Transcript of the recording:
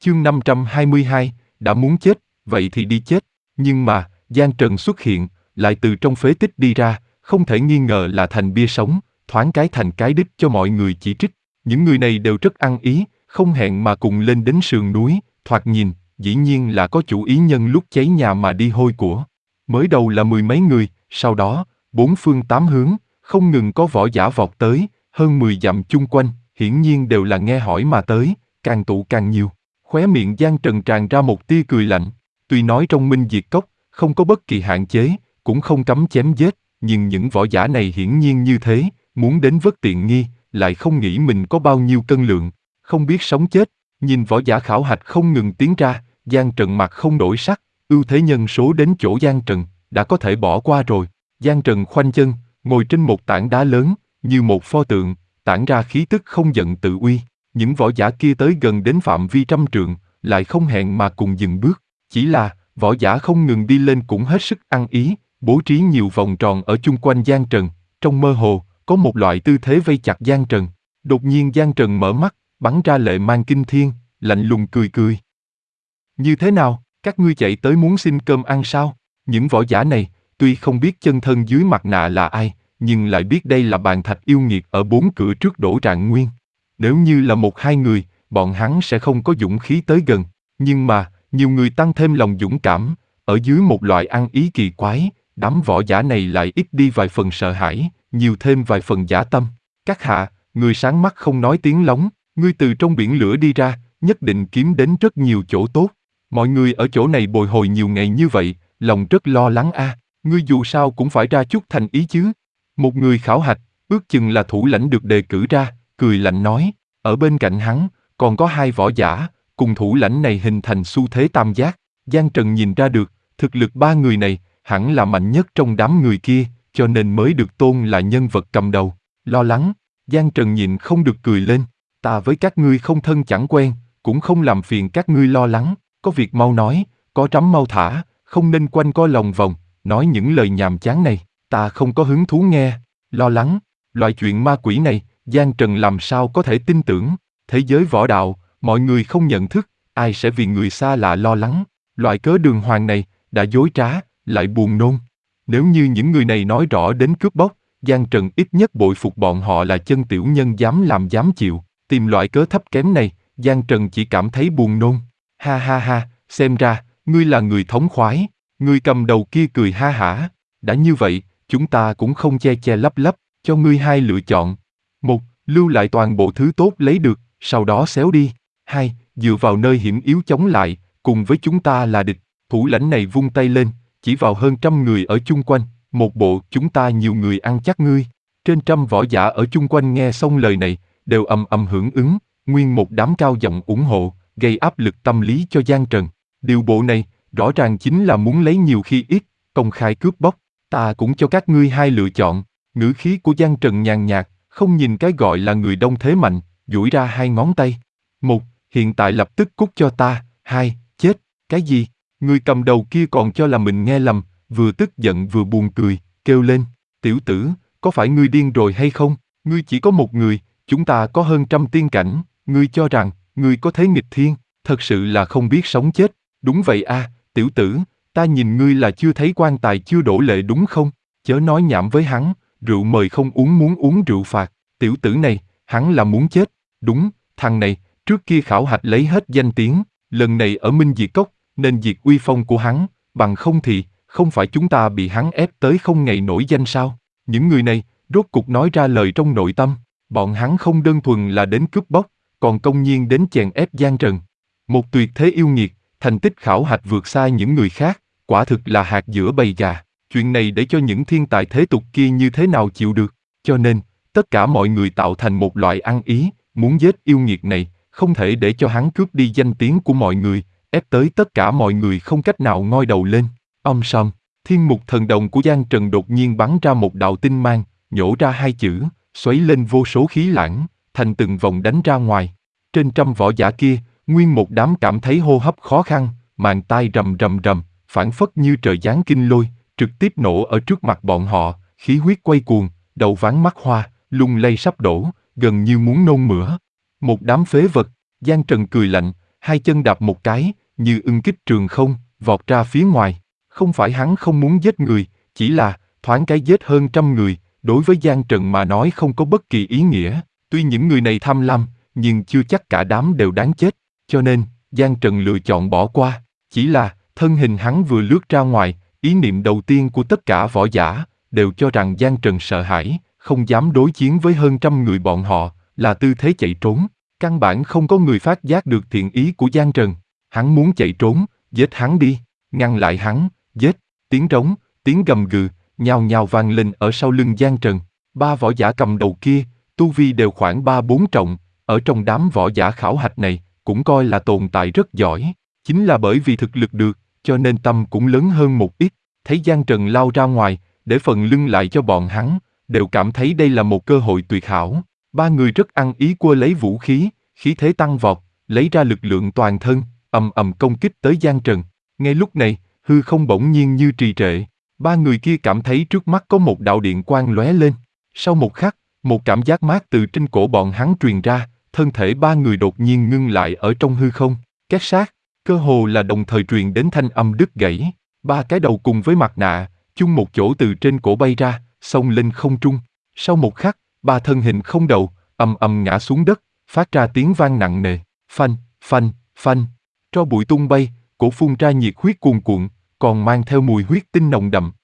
Chương 522, đã muốn chết, vậy thì đi chết. Nhưng mà, Giang Trần xuất hiện, lại từ trong phế tích đi ra, không thể nghi ngờ là thành bia sống, thoáng cái thành cái đích cho mọi người chỉ trích. Những người này đều rất ăn ý, không hẹn mà cùng lên đến sườn núi, thoạt nhìn, dĩ nhiên là có chủ ý nhân lúc cháy nhà mà đi hôi của. Mới đầu là mười mấy người, sau đó, bốn phương tám hướng, không ngừng có võ giả vọt tới, hơn 10 dặm chung quanh, hiển nhiên đều là nghe hỏi mà tới, càng tụ càng nhiều. Khóe miệng Giang Trần tràn ra một tia cười lạnh, tuy nói trong Minh Diệt Cốc, không có bất kỳ hạn chế, cũng không cấm chém giết, nhưng những võ giả này hiển nhiên như thế, muốn đến vất tiện nghi, lại không nghĩ mình có bao nhiêu cân lượng, không biết sống chết. Nhìn võ giả khảo hạch không ngừng tiến ra, Giang Trần mặt không đổi sắc, ưu thế nhân số đến chỗ Giang Trần, đã có thể bỏ qua rồi. Giang Trần khoanh chân, ngồi trên một tảng đá lớn, như một pho tượng, tản ra khí tức không giận tự uy. Những võ giả kia tới gần đến phạm vi trăm trượng, lại không hẹn mà cùng dừng bước. Chỉ là, võ giả không ngừng đi lên cũng hết sức ăn ý, bố trí nhiều vòng tròn ở chung quanh Giang Trần. Trong mơ hồ, có một loại tư thế vây chặt Giang Trần. Đột nhiên Giang Trần mở mắt, bắn ra lệ mang kinh thiên, lạnh lùng cười cười. Như thế nào, các ngươi chạy tới muốn xin cơm ăn sao? Những võ giả này, tuy không biết chân thân dưới mặt nạ là ai, nhưng lại biết đây là bàn thạch yêu nghiệt ở bốn cửa trước Đỗ Trạng Nguyên. Nếu như là một hai người, bọn hắn sẽ không có dũng khí tới gần. Nhưng mà, nhiều người tăng thêm lòng dũng cảm, ở dưới một loại ăn ý kỳ quái, đám võ giả này lại ít đi vài phần sợ hãi, nhiều thêm vài phần dã tâm. Các hạ, người sáng mắt không nói tiếng lóng, ngươi từ trong biển lửa đi ra, nhất định kiếm đến rất nhiều chỗ tốt. Mọi người ở chỗ này bồi hồi nhiều ngày như vậy, lòng rất lo lắng a. Ngươi dù sao cũng phải ra chút thành ý chứ. Một người khảo hạch, ước chừng là thủ lãnh được đề cử ra, cười lạnh nói. Ở bên cạnh hắn, còn có hai võ giả, cùng thủ lãnh này hình thành xu thế tam giác. Giang Trần nhìn ra được, thực lực ba người này, hẳn là mạnh nhất trong đám người kia, cho nên mới được tôn là nhân vật cầm đầu. Lo lắng, Giang Trần nhịn không được cười lên. Ta với các ngươi không thân chẳng quen, cũng không làm phiền các ngươi lo lắng. Có việc mau nói, có trắm mau thả, không nên quanh co lòng vòng, nói những lời nhàm chán này, ta không có hứng thú nghe. Lo lắng, loại chuyện ma quỷ này, Giang Trần làm sao có thể tin tưởng. Thế giới võ đạo, mọi người không nhận thức, ai sẽ vì người xa lạ lo lắng. Loại cớ đường hoàng này, đã dối trá, lại buồn nôn. Nếu như những người này nói rõ đến cướp bóc, Giang Trần ít nhất bội phục bọn họ là chân tiểu nhân dám làm dám chịu. Tìm loại cớ thấp kém này, Giang Trần chỉ cảm thấy buồn nôn. Ha ha ha, xem ra, ngươi là người thống khoái. Người cầm đầu kia cười ha hả. Đã như vậy, chúng ta cũng không che che lấp lấp, cho ngươi hai lựa chọn. Một, lưu lại toàn bộ thứ tốt lấy được, sau đó xéo đi. Hai, dựa vào nơi hiểm yếu chống lại, cùng với chúng ta là địch. Thủ lãnh này vung tay lên, chỉ vào hơn 100 người ở chung quanh. Một bộ chúng ta nhiều người ăn chắc ngươi. Trên 100 võ giả ở chung quanh nghe xong lời này, đều ầm ầm hưởng ứng, nguyên một đám cao giọng ủng hộ, gây áp lực tâm lý cho Giang Trần. Điều bộ này, rõ ràng chính là muốn lấy nhiều khi ít, công khai cướp bóc. Ta cũng cho các ngươi hai lựa chọn. Ngữ khí của Giang Trần nhàn nhạt, không nhìn cái gọi là người đông thế mạnh, duỗi ra hai ngón tay. Một, hiện tại lập tức cút cho ta. Hai, chết. Cái gì? Người cầm đầu kia còn cho là mình nghe lầm, vừa tức giận vừa buồn cười, kêu lên. Tiểu tử, có phải ngươi điên rồi hay không? Ngươi chỉ có một người, chúng ta có hơn 100 tiên cảnh, ngươi cho rằng, ngươi có thế nghịch thiên, thật sự là không biết sống chết. Đúng vậy a, tiểu tử, ta nhìn ngươi là chưa thấy quan tài chưa đổ lệ đúng không? Chớ nói nhảm với hắn, rượu mời không uống muốn uống rượu phạt. Tiểu tử này, hắn là muốn chết. Đúng, thằng này, trước kia khảo hạch lấy hết danh tiếng, lần này ở Minh Diệt Cốc, nên diệt uy phong của hắn, bằng không thì, không phải chúng ta bị hắn ép tới không ngày nổi danh sao? Những người này, rốt cục nói ra lời trong nội tâm, bọn hắn không đơn thuần là đến cướp bóc, còn công nhiên đến chèn ép Giang Trần. Một tuyệt thế yêu nghiệt, thành tích khảo hạch vượt xa những người khác, quả thực là hạt giữa bầy gà. Chuyện này để cho những thiên tài thế tục kia như thế nào chịu được. Cho nên, tất cả mọi người tạo thành một loại ăn ý, muốn giết yêu nghiệt này, không thể để cho hắn cướp đi danh tiếng của mọi người, ép tới tất cả mọi người không cách nào ngoi đầu lên. Sòm, thiên mục thần đồng của Giang Trần đột nhiên bắn ra một đạo tinh mang, nhổ ra hai chữ, xoáy lên vô số khí lãng, thành từng vòng đánh ra ngoài. Trên 100 võ giả kia, nguyên một đám cảm thấy hô hấp khó khăn, màng tai rầm rầm rầm, phảng phất như trời giáng kinh lôi, trực tiếp nổ ở trước mặt bọn họ, khí huyết quay cuồng, đầu váng mắt hoa, lung lay sắp đổ, gần như muốn nôn mửa. Một đám phế vật. Giang Trần cười lạnh, hai chân đạp một cái, như ưng kích trường không, vọt ra phía ngoài. Không phải hắn không muốn giết người, chỉ là, thoáng cái giết hơn 100 người, đối với Giang Trần mà nói không có bất kỳ ý nghĩa. Tuy những người này tham lam, nhưng chưa chắc cả đám đều đáng chết, cho nên, Giang Trần lựa chọn bỏ qua. Chỉ là, thân hình hắn vừa lướt ra ngoài, ý niệm đầu tiên của tất cả võ giả, đều cho rằng Giang Trần sợ hãi, không dám đối chiến với hơn 100 người bọn họ, là tư thế chạy trốn. Căn bản không có người phát giác được thiện ý của Giang Trần. Hắn muốn chạy trốn, giết hắn đi, ngăn lại hắn, giết, tiếng trống, tiếng gầm gừ, nhao nhao vang lên ở sau lưng Giang Trần. Ba võ giả cầm đầu kia, tu vi đều khoảng 3-4 trọng, ở trong đám võ giả khảo hạch này, cũng coi là tồn tại rất giỏi. Chính là bởi vì thực lực được, cho nên tâm cũng lớn hơn một ít. Thấy Giang Trần lao ra ngoài, để phần lưng lại cho bọn hắn, đều cảm thấy đây là một cơ hội tuyệt hảo. Ba người rất ăn ý quơ lấy vũ khí, khí thế tăng vọt, lấy ra lực lượng toàn thân, ầm ầm công kích tới Giang Trần. Ngay lúc này, hư không bỗng nhiên như trì trệ. Ba người kia cảm thấy trước mắt có một đạo điện quang lóe lên. Sau một khắc, một cảm giác mát từ trên cổ bọn hắn truyền ra, thân thể ba người đột nhiên ngưng lại ở trong hư không. Két sát, cơ hồ là đồng thời truyền đến thanh âm đứt gãy. Ba cái đầu cùng với mặt nạ, chung một chỗ từ trên cổ bay ra, xông lên không trung. Sau một khắc, ba thân hình không đầu, ầm ầm ngã xuống đất, phát ra tiếng vang nặng nề. Phanh, phanh, phanh. Tro bụi tung bay, cổ phun ra nhiệt huyết cuồn cuộn, còn mang theo mùi huyết tinh nồng đậm.